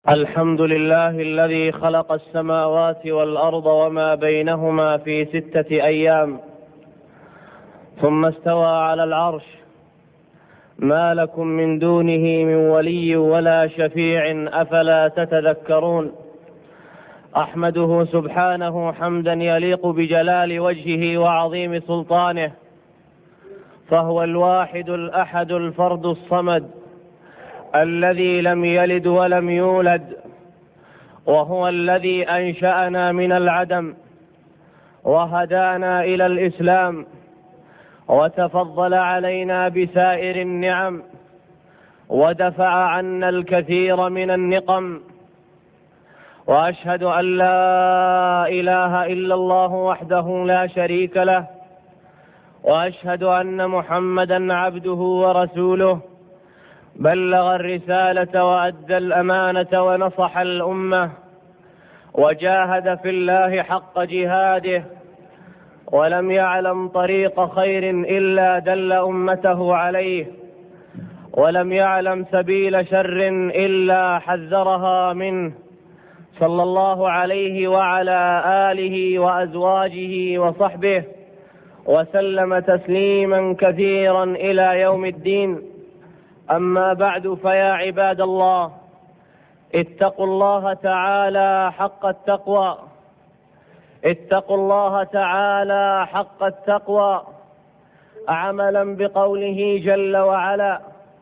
الحمد لله الذي خلق السماوات والأرض وما بينهما في 6 أيام ثم استوى على العرش، ما لكم من دونه من ولي ولا شفيع أفلا تتذكرون. أحمده سبحانه حمدا يليق بجلال وجهه وعظيم سلطانه، فهو الواحد الأحد الفرد الصمد الذي لم يلد ولم يولد، وهو الذي أنشأنا من العدم وهدانا إلى الإسلام وتفضل علينا بسائر النعم ودفع عنا الكثير من النقم. وأشهد أن لا إله إلا الله وحده لا شريك له، وأشهد أن محمدا عبده ورسوله، بلغ الرسالة وأدى الأمانة ونصح الأمة وجاهد في الله حق جهاده، ولم يعلم طريق خير إلا دل أمته عليه، ولم يعلم سبيل شر إلا حذرها منه، صلى الله عليه وعلى آله وأزواجه وصحبه وسلم تسليما كثيرا إلى يوم الدين. أما بعد، فيا عباد الله، اتقوا الله تعالى حق التقوى، اتقوا الله تعالى حق التقوى، عملا بقوله جل وعلا: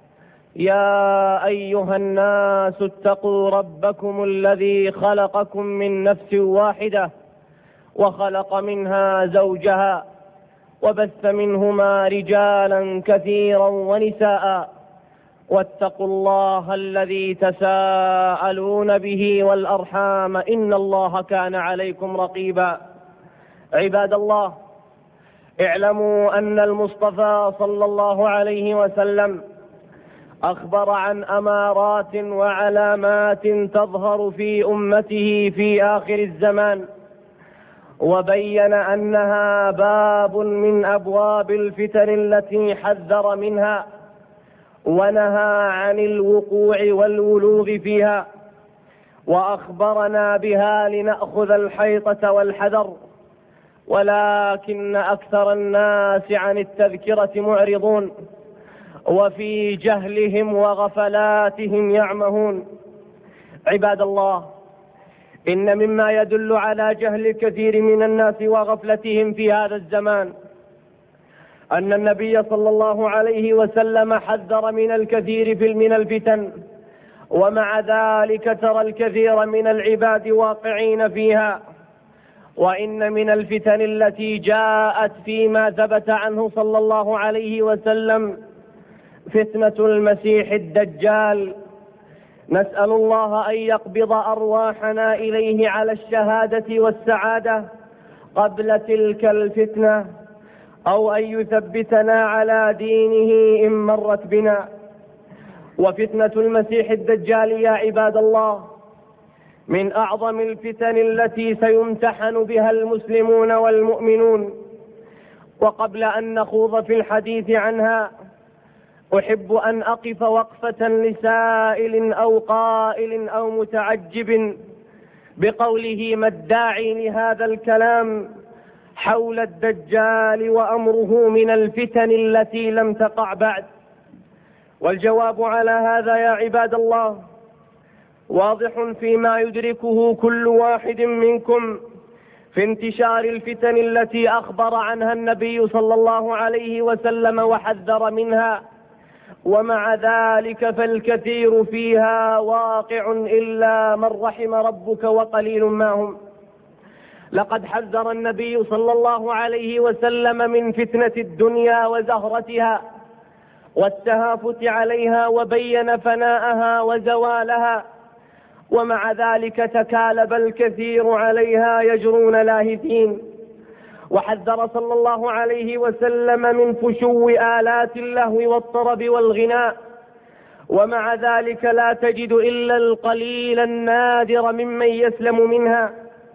يا أيها الناس اتقوا ربكم الذي خلقكم من نفس واحدة وخلق منها زوجها وبث منهما رجالا كثيرا ونساء، واتقوا الله الذي تساءلون به والأرحام إن الله كان عليكم رقيبا. عباد الله، اعلموا أن المصطفى صلى الله عليه وسلم أخبر عن أمارات وعلامات تظهر في أمته في آخر الزمان، وبين أنها باب من أبواب الفتن التي حذر منها ونهى عن الوقوع والولوغ فيها، وأخبرنا بها لنأخذ الحيطة والحذر، ولكن أكثر الناس عن التذكرة معرضون، وفي جهلهم وغفلاتهم يعمهون. عباد الله، إن مما يدل على جهل الكثير من الناس وغفلتهم في هذا الزمان أن النبي صلى الله عليه وسلم حذر من الكثير من الفتن، ومع ذلك ترى الكثير من العباد واقعين فيها. وإن من الفتن التي جاءت فيما ثبت عنه صلى الله عليه وسلم فتنة المسيح الدجال. نسأل الله أن يقبض أرواحنا إليه على الشهادة والسعادة قبل تلك الفتنة، أو أن يثبتنا على دينه إن مرت بنا. وفتنة المسيح الدجال يا عباد الله من أعظم الفتن التي سيمتحن بها المسلمون والمؤمنون. وقبل أن نخوض في الحديث عنها، أحب أن أقف وقفة لسائل أو قائل أو متعجب بقوله: ما الداعي لهذا الكلام حول الدجال وأمره من الفتن التي لم تقع بعد؟ والجواب على هذا يا عباد الله واضح فيما يدركه كل واحد منكم في انتشار الفتن التي أخبر عنها النبي صلى الله عليه وسلم وحذر منها، ومع ذلك فالكثير فيها واقع إلا من رحم ربك وقليل ما هم. لقد حذر النبي صلى الله عليه وسلم من فتنة الدنيا وزهرتها والتهافت عليها، وبين فناءها وزوالها، ومع ذلك تكالب الكثير عليها يجرون لاهثين. وحذر صلى الله عليه وسلم من فشو آلات اللهو والطرب والغناء، ومع ذلك لا تجد إلا القليل النادر ممن يسلم منها.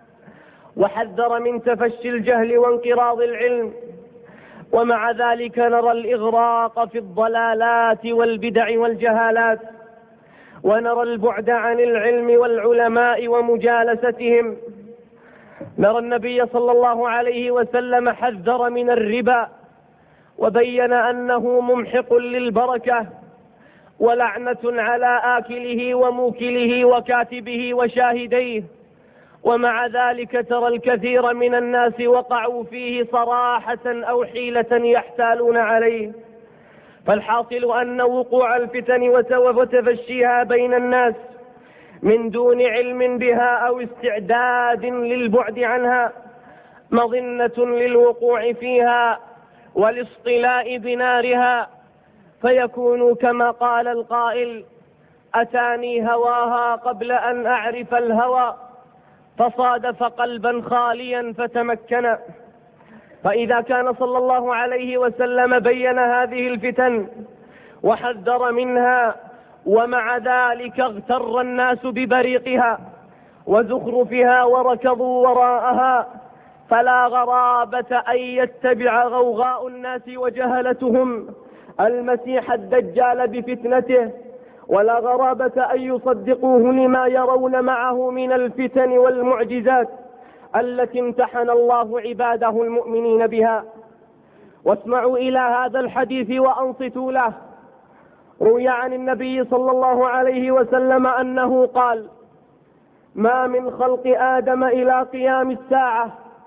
وحذر من تفشي الجهل وانقراض العلم، ومع ذلك نرى الإغراق في الضلالات والبدع والجهالات. ونرى البعد عن العلم والعلماء ومجالستهم. نرى النبي صلى الله عليه وسلم حذر من الربا وبين أنه ممحق للبركة ولعنة على آكله وموكله وكاتبه وشاهديه، ومع ذلك ترى الكثير من الناس وقعوا فيه صراحة أو حيلة يحتالون عليه. فالحاصل أن وقوع الفتن وتفشيها بين الناس من دون علم بها أو استعداد للبعد عنها مظنة للوقوع فيها والاصطلاء بنارها، فيكون كما قال القائل: أتاني هواها قبل أن أعرف الهوى، فصادف قلبا خاليا فتمكن. فإذا كان صلى الله عليه وسلم بين هذه الفتن وحذر منها، ومع ذلك اغتر الناس ببريقها وزخرفها وركضوا وراءها، فلا غرابة أن يتبع غوغاء الناس وجهلتهم المسيح الدجال بفتنته، ولا غرابة أن يصدقوه لما يرون معه من الفتن والمعجزات التي امتحن الله عباده المؤمنين بها. واسمعوا إلى هذا الحديث وأنصتوا له. روي عن النبي صلى الله عليه وسلم أنه قال: ما من خلق آدم إلى قيام الساعة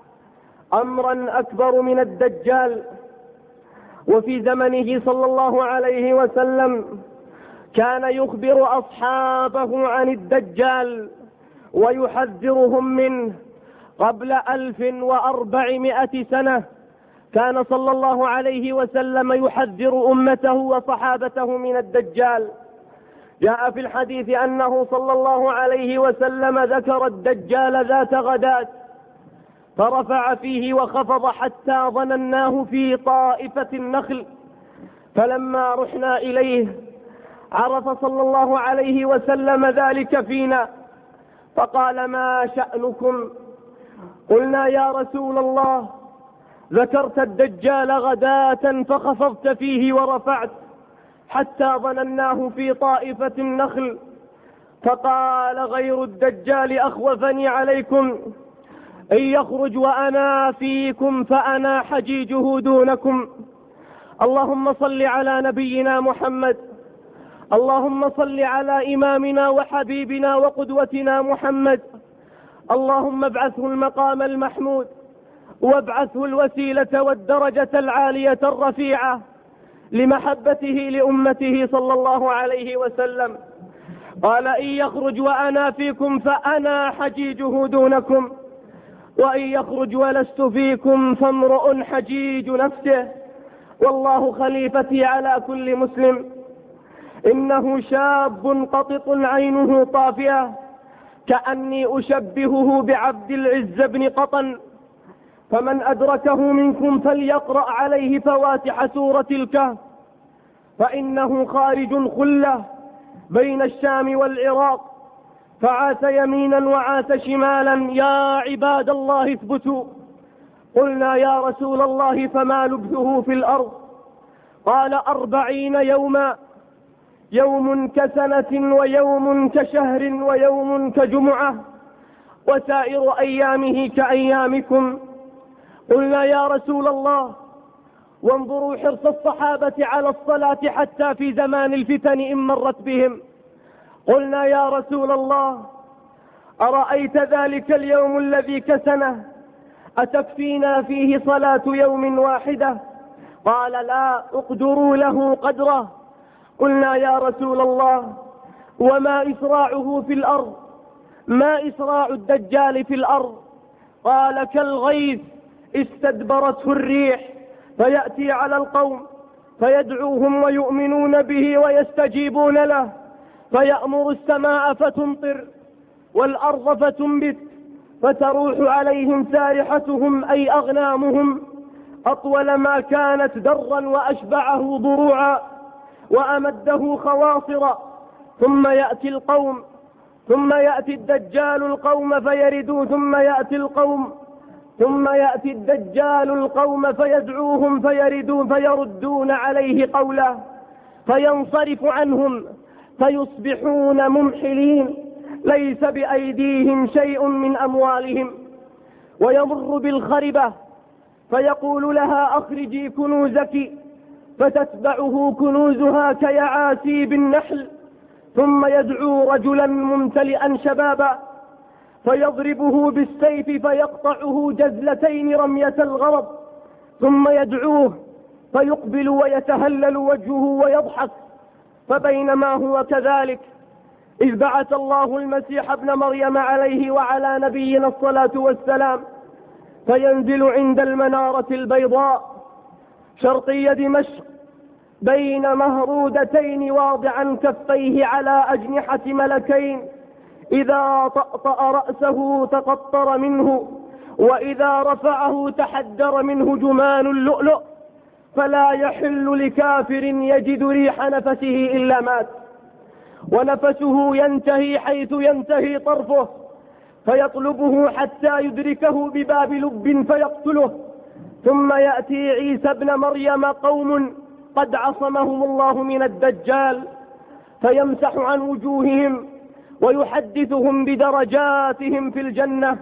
أمرا أكبر من الدجال. وفي زمنه صلى الله عليه وسلم كان يخبر أصحابه عن الدجال ويحذرهم منه. قبل 1400 سنة كان صلى الله عليه وسلم يحذر أمته وصحابته من الدجال. جاء في الحديث أنه صلى الله عليه وسلم ذكر الدجال ذات غداة فرفع فيه وخفض حتى ظنناه في طائفة النخل، فلما رحنا إليه عرف صلى الله عليه وسلم ذلك فينا فقال: ما شأنكم؟ قلنا: يا رسول الله، ذكرت الدجال غداة فخفضت فيه ورفعت حتى ظنناه في طائفة النخل. فقال: غير الدجال أخوفني عليكم، إن يخرج وأنا فيكم فأنا حجيجه دونكم. اللهم صل على نبينا محمد، اللهم صل على إمامنا وحبيبنا وقدوتنا محمد، اللهم ابعثه المقام المحمود وابعثه الوسيلة والدرجة العالية الرفيعة لمحبته لأمته صلى الله عليه وسلم. قال: إن يخرج وأنا فيكم فأنا حجيجه دونكم، وإن يخرج ولست فيكم فامرؤ حجيج نفسه، والله خليفتي على كل مسلم. إنه شاب قطط عينه طافئة، كأني أشبهه بعبد العز بن قطن، فمن أدركه منكم فليقرأ عليه فواتح سورة الكهف، فإنه خارج خلة بين الشام والعراق، فعاث يمينا وعاث شمالا. يا عباد الله اثبتوا. قلنا: يا رسول الله، فما لبثه في الأرض؟ قال: 40 يوما، يوم كسنة ويوم كشهر ويوم كجمعة، وسائر أيامه كأيامكم. قلنا: يا رسول الله، وانظروا حرص الصحابة على الصلاة حتى في زمان الفتن إن مرت بهم. قلنا: يا رسول الله، أرأيت ذلك اليوم الذي كسنه أتكفينا فيه صلاة يوم واحدة؟ قال: لا، اقدروا له قدره. قلنا: يا رسول الله، وما إسراعه في الأرض؟ ما إسراع الدجال في الأرض؟ قال: كالغيث استدبرته الريح، فيأتي على القوم فيدعوهم ويؤمنون به ويستجيبون له، فيأمر السماء فتمطر والأرض فتنبت، فتروح عليهم سارحتهم أي أغنامهم أطول ما كانت درا وأشبعه ضروعا وأمده خواصرا. ثم يأتي القوم، ثم يأتي الدجال القوم فيردوا، ثم يأتي القوم، ثم يأتي الدجال القوم فيدعوهم فيردون فيردون عليه قوله، فينصرف عنهم فيصبحون ممحلين ليس بأيديهم شيء من أموالهم. ويمر بالخربة فيقول لها أخرجي كنوزك، فتتبعه كنوزها كيعاسيب النحل، ثم يدعو رجلا ممتلئا شبابا فيضربه بالسيف فيقطعه جزلتين رمية الغرض، ثم يدعوه فيقبل ويتهلل وجهه ويضحك. فبينما هو كذلك إذ بعث الله المسيح ابن مريم عليه وعلى نبينا الصلاة والسلام، فينزل عند المنارة البيضاء شرقي دمشق بين مهرودتين واضعا كفيه على أجنحة ملكين، إذا طأطأ رأسه تقطر منه، وإذا رفعه تحدر منه جمان اللؤلؤ، فلا يحل لكافر يجد ريح نفسه إلا مات، ونفسه ينتهي حيث ينتهي طرفه، فيطلبه حتى يدركه بباب لب فيقتله. ثم يأتي عيسى ابن مريم قوم قد عصمهم الله من الدجال، فيمسح عن وجوههم ويحدثهم بدرجاتهم في الجنة.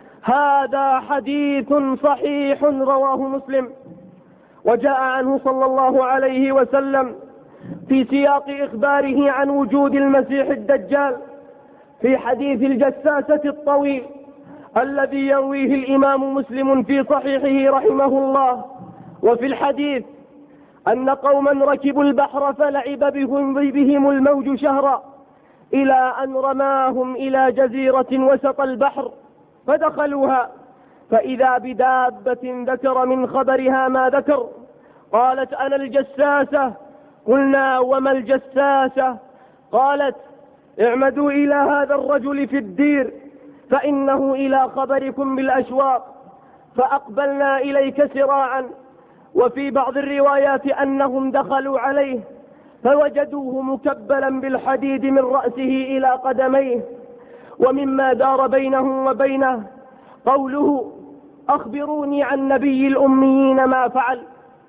هذا حديث صحيح رواه مسلم. وجاء عنه صلى الله عليه وسلم في سياق إخباره عن وجود المسيح الدجال في حديث الجساسة الطويل الذي يرويه الإمام مسلم في صحيحه رحمه الله. وفي الحديث أن قوما ركبوا البحر فلعب بهم الموج شهرا، إلى أن رماهم إلى جزيرة وسط البحر فدخلوها، فإذا بدابة ذكر من خبرها ما ذكر. قالت أنا الجساسة. قلنا وما الجساسة؟ قالت اعمدوا إلى هذا الرجل في الدير فإنه إلى خبركم بالأشواق. فأقبلنا إليك سراعا. وفي بعض الروايات أنهم دخلوا عليه فوجدوه مكبلا بالحديد من رأسه إلى قدميه. ومما دار بينهم وبينه قوله أخبروني عن نبي الأميين ما فعل.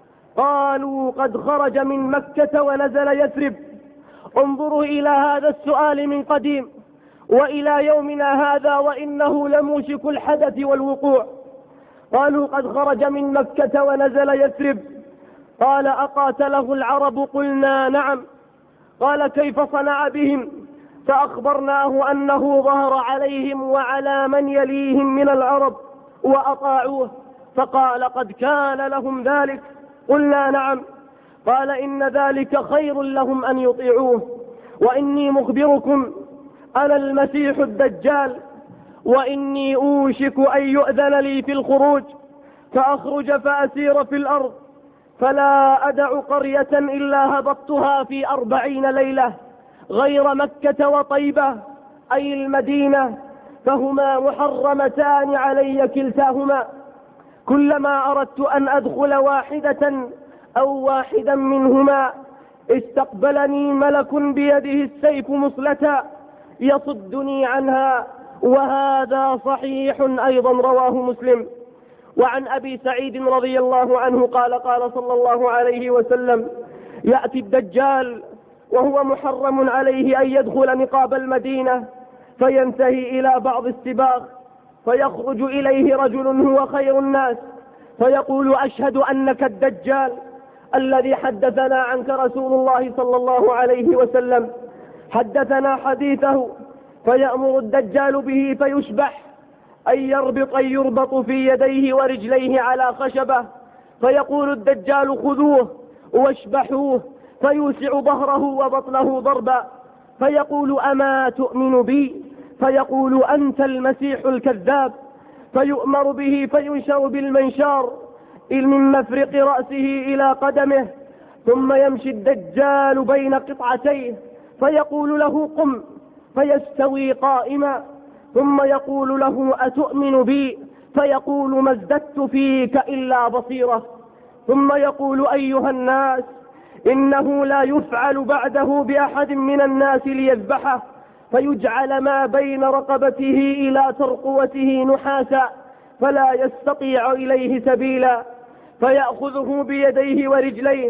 قالوا قد خرج من مكة ونزل يثرب. انظروا إلى هذا السؤال من قديم وإلى يومنا هذا وإنه لموشك الحدث والوقوع. قالوا قد خرج من مكة ونزل يثرب. قال أقاتله العرب؟ قلنا نعم. قال كيف صنع بهم؟ فأخبرناه أنه ظهر عليهم وعلى من يليهم من العرب وأطاعوه. فقال قد كان لهم ذلك؟ قلنا نعم. قال إن ذلك خير لهم أن يطيعوه. وإني مخبركم أنا المسيح الدجال، وإني أوشك أن يؤذن لي في الخروج فأخرج فأسير في الأرض، فلا أدع قرية إلا هبطتها في 40 ليلة غير مكة وطيبة أي المدينة، فهما محرمتان علي كلتاهما. كلما أردت أن أدخل واحدة أو واحدا منهما استقبلني ملك بيده السيف مصلتا يصدني عنها. وهذا صحيح أيضا رواه مسلم. وعن أبي سعيد رضي الله عنه قال قال صلى الله عليه وسلم يأتي الدجال وهو محرم عليه أن يدخل نقاب المدينة، فينتهي إلى بعض السباق فيخرج إليه رجل هو خير الناس فيقول أشهد أنك الدجال الذي حدثنا عنك رسول الله صلى الله عليه وسلم. حدثنا حديثه. فيأمر الدجال به فيشبح أن يربط في يديه ورجليه على خشبة، فيقول الدجال خذوه واشبحوه، فيوسع ظهره وبطنه ضربا، فيقول أما تؤمن بي؟ فيقول أنت المسيح الكذاب. فيؤمر به فينشر بالمنشار من مفرق رأسه إلى قدمه، ثم يمشي الدجال بين قطعتيه فيقول له قم، فيستوي قائما، ثم يقول له أتؤمن بي؟ فيقول ما ازددت فيك إلا بصيرة. ثم يقول أيها الناس إنه لا يفعل بعده بأحد من الناس ليذبحه، فيجعل ما بين رقبته إلى ترقوته نحاسا فلا يستطيع إليه سبيلا، فيأخذه بيديه ورجليه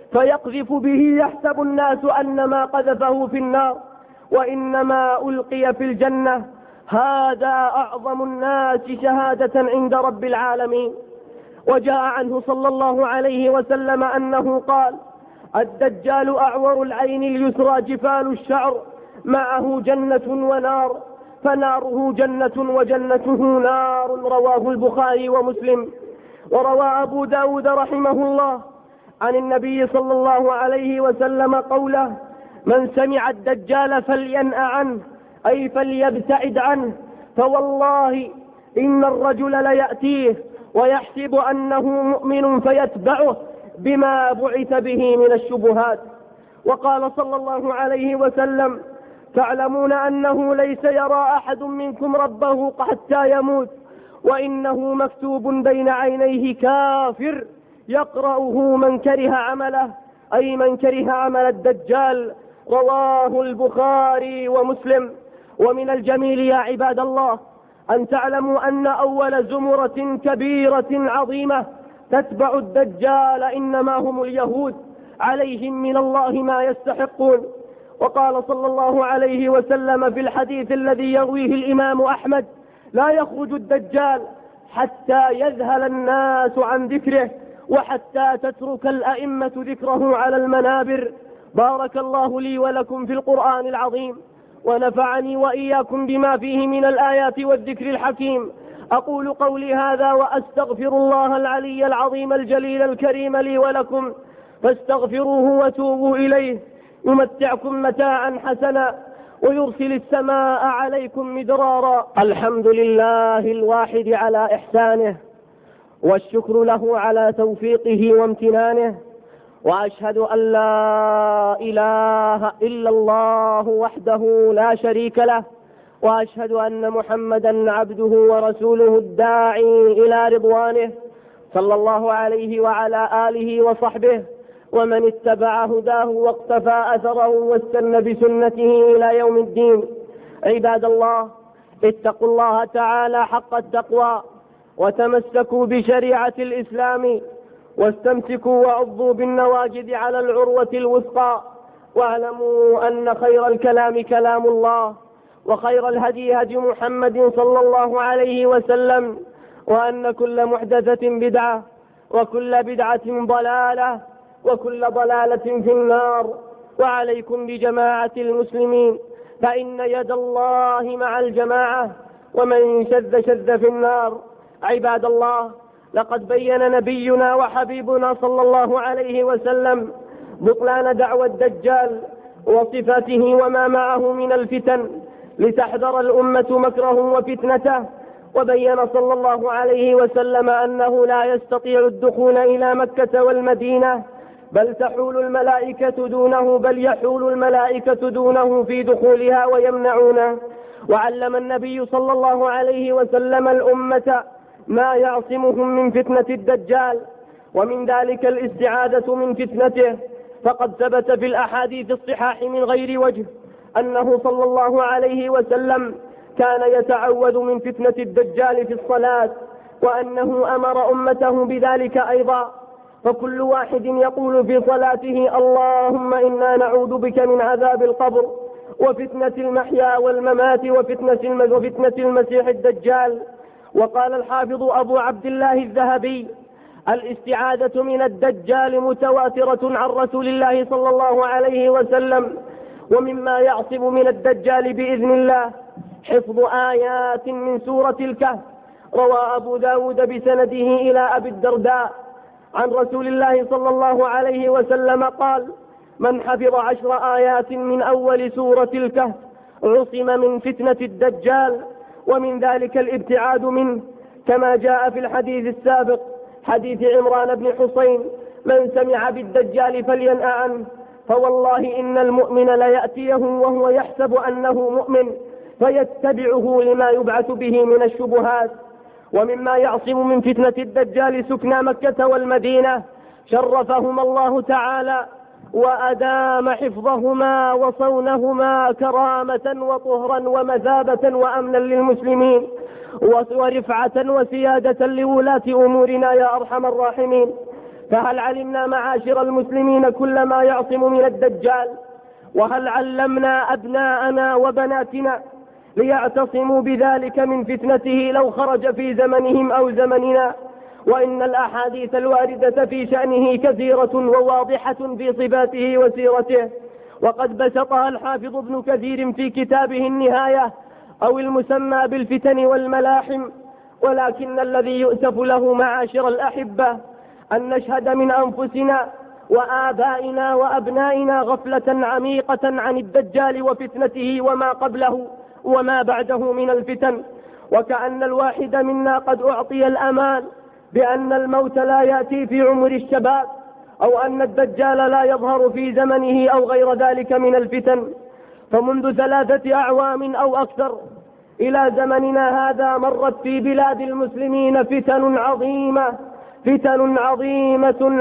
فيقذف به يحسب الناس أنما قذفه في النار وإنما ألقي في الجنة. هذا أعظم الناس شهادة عند رب العالمين. وجاء عنه صلى الله عليه وسلم أنه قال: الدجال أعور العين اليسرى جفال الشعر، معه جنة ونار، فناره جنة وجنته نار. رواه البخاري ومسلم. وروى أبو داود رحمه الله عن النبي صلى الله عليه وسلم قوله: من سمع الدجال فلينأ عنه، أي فليبتعد عنه، فوالله إن الرجل ليأتيه ويحسب أنه مؤمن فيتبعه بما بعث به من الشبهات. وقال صلى الله عليه وسلم: تعلمون أنه ليس يرى أحد منكم ربه حتى يموت، وإنه مكتوب بين عينيه كافر يقرأه من كره عمله، أي من كره عمل الدجال. رواه البخاري ومسلم. ومن الجميل يا عباد الله أن تعلموا أن أول زمرة كبيرة عظيمة تتبع الدجال إنما هم اليهود، عليهم من الله ما يستحقون. وقال صلى الله عليه وسلم في الحديث الذي يرويه الإمام أحمد: لا يخرج الدجال حتى يذهل الناس عن ذكره وحتى تترك الأئمة ذكره على المنابر. بارك الله لي ولكم في القرآن العظيم، ونفعني وإياكم بما فيه من الآيات والذكر الحكيم. أقول قولي هذا وأستغفر الله العلي العظيم الجليل الكريم لي ولكم، فاستغفروه وتوبوا إليه يمتعكم متاعا حسنا ويرسل السماء عليكم مدرارا. الحمد لله الواحد على إحسانه، والشكر له على توفيقه وامتنانه، وأشهد أن لا إله إلا الله وحده لا شريك له، وأشهد أن محمدا عبده ورسوله الداعي إلى رضوانه، صلى الله عليه وعلى آله وصحبه ومن اتبع هداه واقتفى أثره واستنى بسنته إلى يوم الدين. عباد الله، اتقوا الله تعالى حق التقوى، وتمسكوا بشريعة الإسلام، واستمسكوا وعضوا بالنواجذ على العروة الوثقى، واعلموا أن خير الكلام كلام الله، وخير الهدي هدي محمد صلى الله عليه وسلم، وأن كل محدثة بدعة، وكل بدعة ضلالة، وكل ضلالة في النار. وعليكم بجماعة المسلمين، فإن يد الله مع الجماعة، ومن شذ شذ في النار. عباد الله، لقد بين نبينا وحبيبنا صلى الله عليه وسلم بطلان دعوى الدجال وصفاته وما معه من الفتن، لتحذر الأمة مكره وفتنته. وبين صلى الله عليه وسلم أنه لا يستطيع الدخول إلى مكة والمدينة، بل تحول الملائكة دونه، بل يحول الملائكة دونه في دخولها ويمنعونه. وعلم النبي صلى الله عليه وسلم الأمة ما يعصمهم من فتنة الدجال، ومن ذلك الاستعاذة من فتنته. فقد ثبت في الأحاديث الصحاح من غير وجه أنه صلى الله عليه وسلم كان يتعوذ من فتنة الدجال في الصلاة، وأنه أمر أمته بذلك أيضا. فكل واحد يقول في صلاته: اللهم إنا نعوذ بك من عذاب القبر، وفتنة المحيا والممات، وفتنة المسيح الدجال. وقال الحافظ أبو عبد الله الذهبي: الاستعاذة من الدجال متواترة عن رسول الله صلى الله عليه وسلم. ومما يعصم من الدجال بإذن الله حفظ آيات من سورة الكهف. روى أبو داود بسنده إلى أبي الدرداء عن رسول الله صلى الله عليه وسلم قال: من حفظ 10 آيات من أول سورة الكهف عصم من فتنة الدجال، ومن ذلك الابتعاد منه، كما جاء في الحديث السابق حديث عمران بن حسين: من سمع بالدجال فلينأ عنه، فوالله إن المؤمن ليأتيه وهو يحسب أنه مؤمن فيتبعه لما يبعث به من الشبهات. ومما يعصم من فتنة الدجال سكنى مكة والمدينة، شرفهما الله تعالى وأدام حفظهما وصونهما كرامة وطهرا ومثابة وأمنا للمسلمين، ورفعة وسيادة لولاة أمورنا يا أرحم الراحمين. فهل علمنا معاشر المسلمين كل ما يعصم من الدجال؟ وهل علمنا أبناءنا وبناتنا ليعتصموا بذلك من فتنته لو خرج في زمنهم أو زمننا؟ وإن الأحاديث الواردة في شأنه كثيرة وواضحة في صفاته وسيرته، وقد بسطها الحافظ ابن كثير في كتابه النهاية أو المسمى بالفتن والملاحم. ولكن الذي يؤسف له معاشر الأحبة أن نشهد من أنفسنا وآبائنا وأبنائنا غفلة عميقة عن الدجال وفتنته وما قبله وما بعده من الفتن، وكأن الواحد منا قد أعطي الأمان بأن الموت لا يأتي في عمر الشباب، أو أن الدجال لا يظهر في زمنه أو غير ذلك من الفتن. فمنذ 3 أعوام أو أكثر إلى زمننا هذا مرت في بلاد المسلمين فتن عظيمة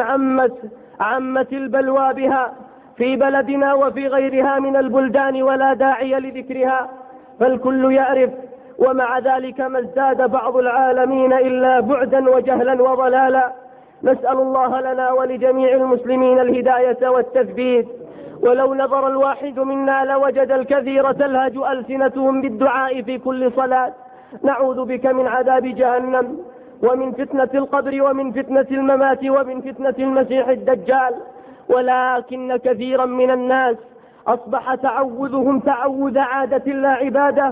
عمت البلوى بها في بلدنا وفي غيرها من البلدان ولا داعي لذكرها، فالكل يعرف. ومع ذلك ما ازداد بعض العالمين إلا بعدا وجهلا وضلالا. نسأل الله لنا ولجميع المسلمين الهداية والتثبيت. ولو نظر الواحد منا لوجد الكثير تلهج ألسنتهم بالدعاء في كل صلاة: نعوذ بك من عذاب جهنم، ومن فتنة القبر، ومن فتنة الممات، ومن فتنة المسيح الدجال. ولكن كثيرا من الناس أصبح تعوذهم تعوذ عادة لا عبادة.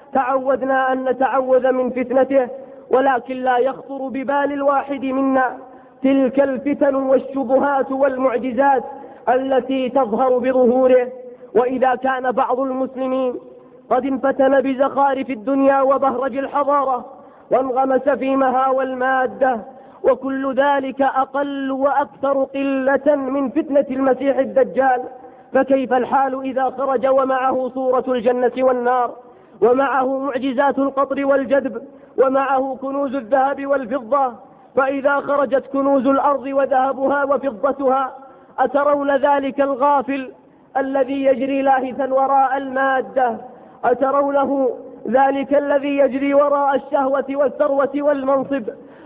تعودنا أن نتعوذ من فتنته، ولكن لا يخطر ببال الواحد منا تلك الفتن والشبهات والمعجزات التي تظهر بظهوره. وإذا كان بعض المسلمين قد انفتن بزخارف الدنيا وبهرج الحضارة وانغمس في مهاوى المادة، وكل ذلك أقل وأكثر قلة من فتنة المسيح الدجال، فكيف الحال إذا خرج ومعه صورة الجنة والنار، ومعه معجزات القطر والجدب، ومعه كنوز الذهب والفضة؟ فإذا خرجت كنوز الأرض وذهبها وفضتها، أترون ذلك الغافل الذي يجري لاهثا وراء المادة؟ أترونه ذلك الذي يجري وراء الشهوة والثروة والمنصب؟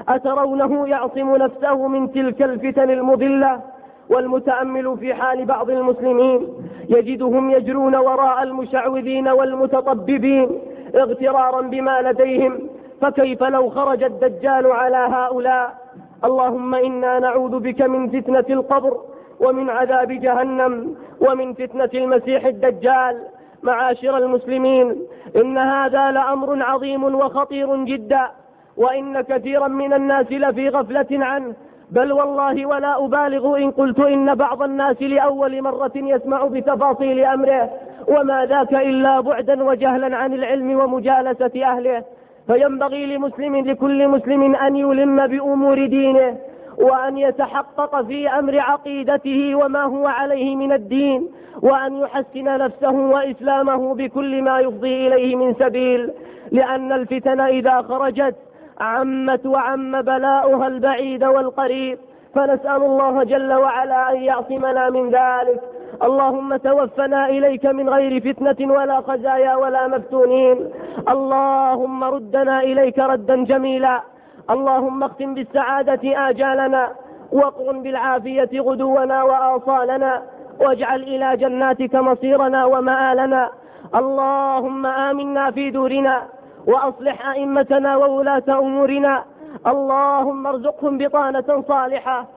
أترونه يعصم نفسه من تلك الفتن المضلة؟ والمتأمل في حال بعض المسلمين يجدهم يجرون وراء المشعوذين والمتطببين اغترارا بما لديهم، فكيف لو خرج الدجال على هؤلاء؟ اللهم إنا نعوذ بك من فتنة القبر، ومن عذاب جهنم، ومن فتنة المسيح الدجال. معاشر المسلمين، إن هذا لأمر عظيم وخطير جدا، وإن كثيرا من الناس لفي غفلة عنه، بل والله ولا أبالغ إن قلت إن بعض الناس لأول مرة يسمع بتفاصيل أمره، وما ذاك إلا بعدا وجهلا عن العلم ومجالسة أهله. فينبغي لكل مسلم أن يلم بأمور دينه، وأن يتحقق في أمر عقيدته وما هو عليه من الدين، وأن يحسن نفسه وإسلامه بكل ما يفضي إليه من سبيل، لأن الفتن إذا خرجت عمت وعم بلاؤها البعيد والقريب، فنسأل الله جل وعلا أن يعصمنا من ذلك. اللهم توفنا إليك من غير فتنة ولا خزايا ولا مفتونين. اللهم ردنا إليك ردا جميلا. اللهم اختم بالسعادة آجالنا، واقرن بالعافية غدونا وآصالنا، واجعل إلى جناتك مصيرنا ومآلنا. اللهم آمنا في دورنا، وأصلح أئمتنا وولاة أمورنا. اللهم ارزقهم بطانة صالحة،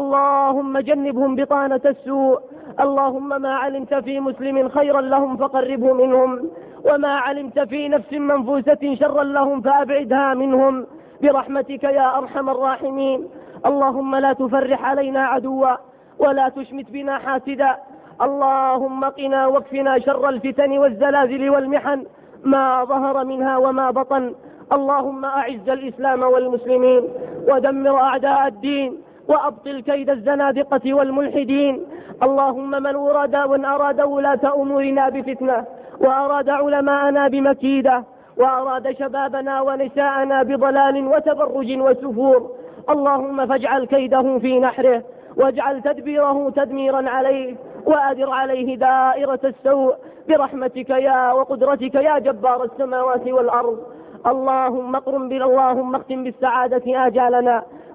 اللهم جنبهم بطانة السوء. اللهم ما علمت في مسلم خيرا لهم فقربه منهم، وما علمت في نفس منفوسة شرا لهم فأبعدها منهم، برحمتك يا أرحم الراحمين. اللهم لا تفرح علينا عدوا، ولا تشمت بنا حاسدا. اللهم قنا واكفنا شر الفتن والزلازل والمحن ما ظهر منها وما بطن. اللهم أعز الإسلام والمسلمين، ودمر أعداء الدين، وأبطل كيد الزنادقة والملحدين. اللهم من أراد ولاة أمورنا بفتنة، وأراد علماءنا بمكيدة، وأراد شبابنا ونساءنا بضلال وتبرج وسفور، اللهم فاجعل كيده في نحره، واجعل تدبيره تدميرا عليه، وأدر عليه دائرة السوء برحمتك وقدرتك يا جبار السماوات والأرض. اللهم اختم بالسعادة آجالنا،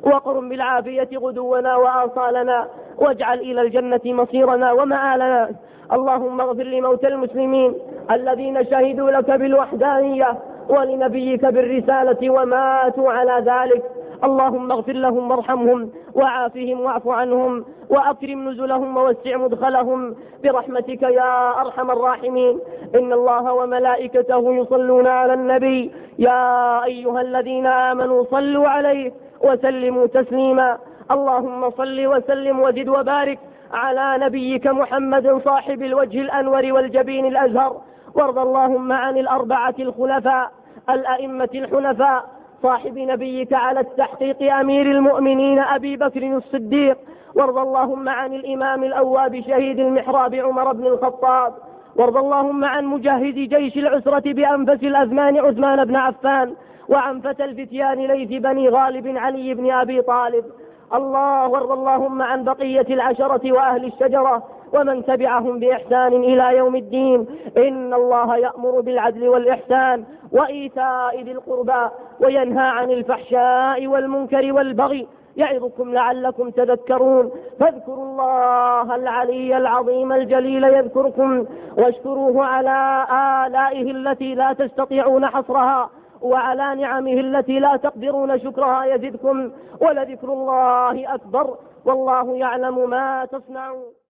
وقرم بالعافية غدونا وآصالنا، واجعل إلى الجنة مصيرنا ومآلنا. اللهم اغفر لموتى المسلمين الذين شهدوا لك بالوحدانية ولنبيك بالرسالة وماتوا على ذلك. اللهم اغفر لهم وارحمهم وعافهم واعف عنهم وأكرم نزلهم ووسع مدخلهم برحمتك يا أرحم الراحمين. إن الله وملائكته يصلون على النبي يا أيها الذين آمنوا صلوا عليه وسلموا تسليما. اللهم صل وسلم وزد وبارك على نبيك محمد صاحب الوجه الأنور والجبين الأزهر. وارض اللهم عن الأربعة الخلفاء الأئمة الحنفاء صاحب نبيك على التحقيق أمير المؤمنين أبي بكر الصديق. وارض اللهم عن الإمام الأواب شهيد المحراب عمر بن الخطاب. وارض اللهم عن مجاهد جيش العسرة بأنفس الأزمان عثمان بن عفان، وعن فتى الفتيان ليث بني غالب علي بن أبي طالب. وارض اللهم عن بقية العشرة وأهل الشجرة ومن تبعهم بإحسان إلى يوم الدين. إن الله يأمر بالعدل والإحسان وإيتاء ذي القربى وينهى عن الفحشاء والمنكر والبغي يعظكم لعلكم تذكرون. فاذكروا الله العلي العظيم الجليل يذكركم، واشكروه على آلائه التي لا تستطيعون حصرها وعلى نعمه التي لا تقدرون شكرها يزدكم، ولذكر الله أكبر والله يعلم ما تصنعون.